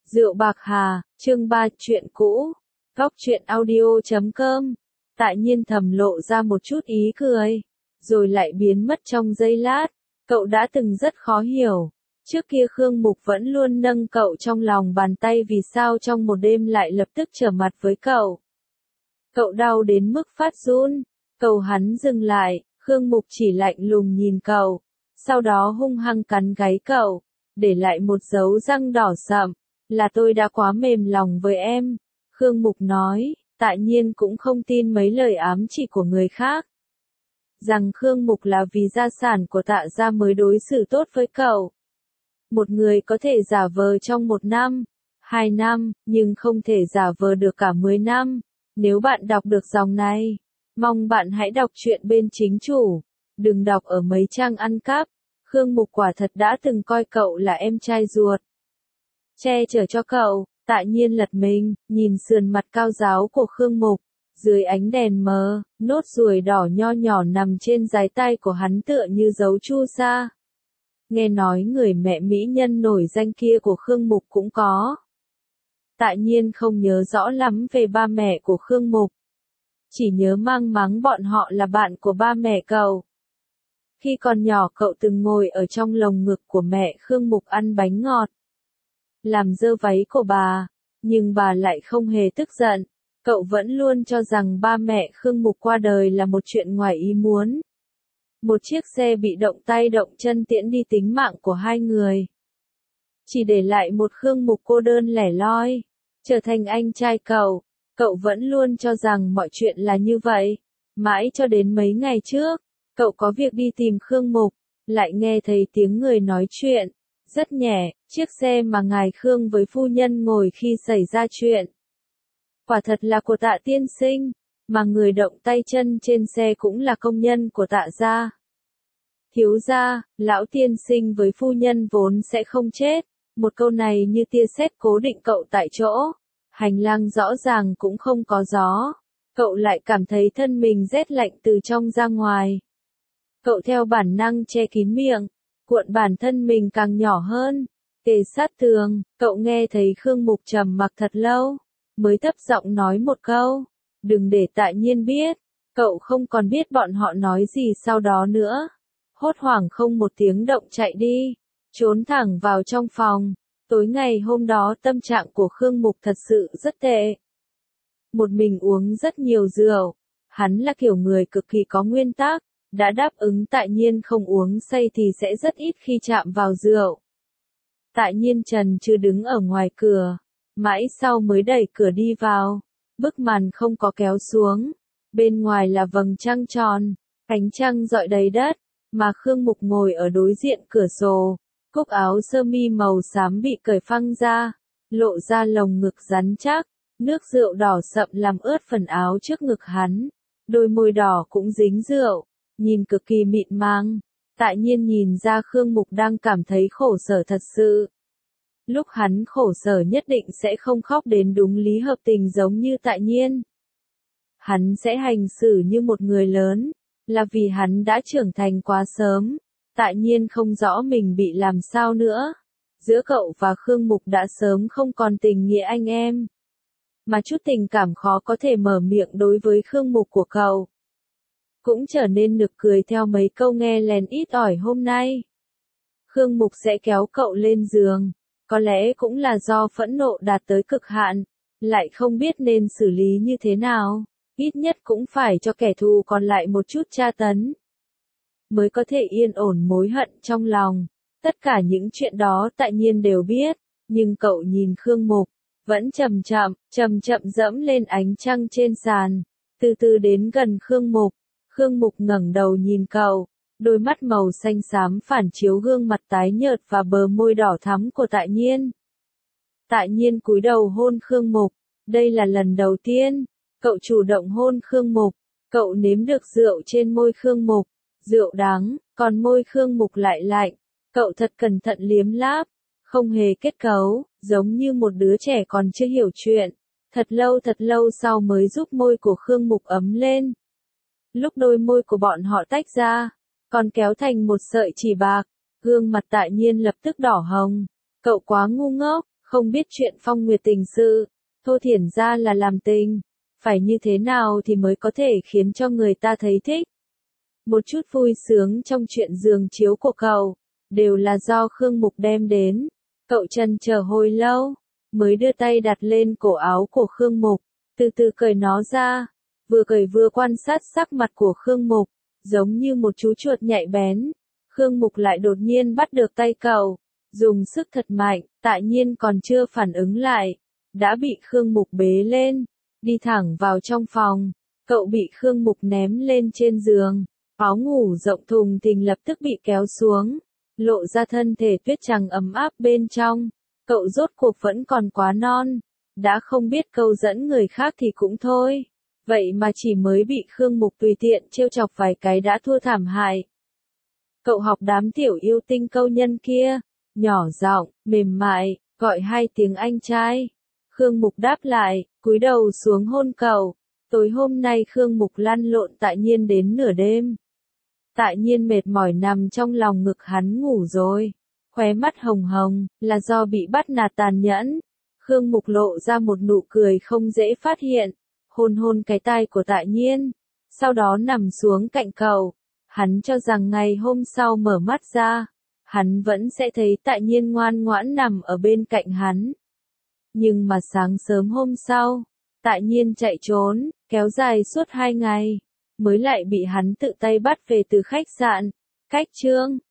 Rượu bạc hà, chương 3, chuyện cũ. Góc truyện audio.com. Tại nhiên thầm lộ ra một chút ý cười, rồi lại biến mất trong giây lát. Cậu đã từng rất khó hiểu. Trước kia Khương Mục vẫn luôn nâng cậu trong lòng bàn tay, vì sao trong một đêm lại lập tức trở mặt với cậu. Cậu đau đến mức phát run. Cầu hắn dừng lại, Khương Mục chỉ lạnh lùng nhìn cậu, sau đó hung hăng cắn gáy cậu, để lại một dấu răng đỏ sậm. Là tôi đã quá mềm lòng với em, Khương Mục nói. Tại nhiên cũng không tin mấy lời ám chỉ của người khác, rằng Khương Mục là vì gia sản của Tạ gia mới đối xử tốt với cậu. Một người có thể giả vờ trong 1 năm, 2 năm, nhưng không thể giả vờ được cả 10 năm. Nếu bạn đọc được dòng này, mong bạn hãy đọc truyện bên chính chủ, đừng đọc ở mấy trang ăn cắp. Khương Mục quả thật đã từng coi cậu là em trai ruột, che chở cho cậu. Tại nhiên lật mình, nhìn sườn mặt cao ráo của Khương Mục. Dưới ánh đèn mờ, nốt ruồi đỏ nho nhỏ nằm trên dái tay của hắn tựa như dấu chu sa. Nghe nói người mẹ mỹ nhân nổi danh kia của Khương Mục cũng có. Tại nhiên không nhớ rõ lắm về ba mẹ của Khương Mục, chỉ nhớ mang mắng bọn họ là bạn của ba mẹ cậu. Khi còn nhỏ cậu từng ngồi ở trong lồng ngực của mẹ Khương Mục ăn bánh ngọt, làm dơ váy của bà, nhưng bà lại không hề tức giận. Cậu vẫn luôn cho rằng ba mẹ Khương Mục qua đời là một chuyện ngoài ý muốn. Một chiếc xe bị động tay động chân tiễn đi tính mạng của 2 người, chỉ để lại một Khương Mục cô đơn lẻ loi, trở thành anh trai cậu. Cậu vẫn luôn cho rằng mọi chuyện là như vậy, mãi cho đến mấy ngày trước, cậu có việc đi tìm Khương Mục, lại nghe thấy tiếng người nói chuyện, rất nhẹ, chiếc xe mà ngài Khương với phu nhân ngồi khi xảy ra chuyện. Quả thật là của Tạ tiên sinh, mà người động tay chân trên xe cũng là công nhân của Tạ gia. Thiếu gia, lão tiên sinh với phu nhân vốn sẽ không chết. Một câu này như tia sét cố định cậu tại chỗ. Hành lang rõ ràng cũng không có gió. Cậu lại cảm thấy thân mình rét lạnh từ trong ra ngoài. Cậu theo bản năng che kín miệng, cuộn bản thân mình càng nhỏ hơn, kề sát tường. Cậu nghe thấy Khương Mục trầm mặc thật lâu, mới thấp giọng nói một câu, đừng để Tại nhiên biết. Cậu không còn biết bọn họ nói gì sau đó nữa. Hốt hoảng không một tiếng động chạy đi, trốn thẳng vào trong phòng. Tối ngày hôm đó tâm trạng của Khương Mục thật sự rất tệ. Một mình uống rất nhiều rượu. Hắn là kiểu người cực kỳ có nguyên tắc, đã đáp ứng Tại nhiên không uống say thì sẽ rất ít khi chạm vào rượu. Tại nhiên trần chưa đứng ở ngoài cửa, mãi sau mới đẩy cửa đi vào. Bức màn không có kéo xuống, bên ngoài là vầng trăng tròn, ánh trăng rọi đầy đất, mà Khương Mục ngồi ở đối diện cửa sổ. Cúc áo sơ mi màu xám bị cởi phăng ra, lộ ra lồng ngực rắn chắc, nước rượu đỏ sậm làm ướt phần áo trước ngực hắn, đôi môi đỏ cũng dính rượu, nhìn cực kỳ mịn màng. Tại nhiên nhìn ra Khương Mục đang cảm thấy khổ sở thật sự. Lúc hắn khổ sở nhất định sẽ không khóc đến đúng lý hợp tình giống như Tại nhiên. Hắn sẽ hành xử như một người lớn, là vì hắn đã trưởng thành quá sớm. Tại nhiên không rõ mình bị làm sao nữa. Giữa cậu và Khương Mục đã sớm không còn tình nghĩa anh em, mà chút tình cảm khó có thể mở miệng đối với Khương Mục của cậu cũng trở nên nực cười theo mấy câu nghe lén ít ỏi hôm nay. Khương Mục sẽ kéo cậu lên giường, có lẽ cũng là do phẫn nộ đạt tới cực hạn, lại không biết nên xử lý như thế nào, ít nhất cũng phải cho kẻ thù còn lại một chút tra tấn, mới có thể yên ổn mối hận trong lòng. Tất cả những chuyện đó Tại nhiên đều biết, nhưng cậu nhìn Khương Mục, vẫn chậm chậm dẫm lên ánh trăng trên sàn, từ từ đến gần Khương Mục. Khương Mục ngẩng đầu nhìn cậu, đôi mắt màu xanh xám phản chiếu gương mặt tái nhợt và bờ môi đỏ thắm của Tại nhiên. Tại nhiên cúi đầu hôn Khương Mục, đây là lần đầu tiên cậu chủ động hôn Khương Mục. Cậu nếm được rượu trên môi Khương Mục, rượu đắng, còn môi Khương Mục lại lạnh. Cậu thật cẩn thận liếm láp, không hề kết cấu, giống như một đứa trẻ còn chưa hiểu chuyện. Thật lâu sau mới giúp môi của Khương Mục ấm lên. Lúc đôi môi của bọn họ tách ra, còn kéo thành một sợi chỉ bạc, gương mặt Tại nhiên lập tức đỏ hồng. Cậu quá ngu ngốc, Không biết chuyện Phong Nguyệt tình sự, Thô Thiển ra là làm tình, phải như thế nào thì mới có thể khiến cho người ta thấy thích. Một chút vui sướng trong chuyện giường chiếu của cậu, đều là do Khương Mục đem đến. Cậu chần chờ hồi lâu, mới đưa tay đặt lên cổ áo của Khương Mục, từ từ cởi nó ra, vừa cởi vừa quan sát sắc mặt của Khương Mục, giống như một chú chuột nhạy bén. Khương Mục lại đột nhiên bắt được tay cậu, dùng sức thật mạnh, Tại Nhiên còn chưa phản ứng lại, đã bị Khương Mục bế lên, đi thẳng vào trong phòng. Cậu bị Khương Mục ném lên trên giường, áo ngủ rộng thùng thình lập tức bị kéo xuống, lộ ra thân thể tuyết trắng ấm áp bên trong. Cậu rốt cuộc vẫn còn quá non, đã không biết câu dẫn người khác thì cũng thôi, vậy mà chỉ mới bị Khương Mục tùy tiện trêu chọc vài cái đã thua thảm hại. Cậu học đám tiểu yêu tinh câu nhân kia, nhỏ giọng, mềm mại, gọi 2 tiếng anh trai. Khương Mục đáp lại, cúi đầu xuống hôn cậu. Tối hôm nay Khương Mục lăn lộn Tại Nhiên đến nửa đêm. Tại Nhiên mệt mỏi nằm trong lòng ngực hắn ngủ rồi. Khóe mắt hồng hồng, là do bị bắt nạt tàn nhẫn. Khương Mục lộ ra một nụ cười không dễ phát hiện, hôn hôn cái tai của Tại Nhiên, sau đó nằm xuống cạnh cậu. Hắn cho rằng ngày hôm sau mở mắt ra, hắn vẫn sẽ thấy Tại Nhiên ngoan ngoãn nằm ở bên cạnh hắn. Nhưng mà sáng sớm hôm sau, Tại Nhiên chạy trốn, kéo dài suốt 2 ngày, mới lại bị hắn tự tay bắt về từ khách sạn. Cách chương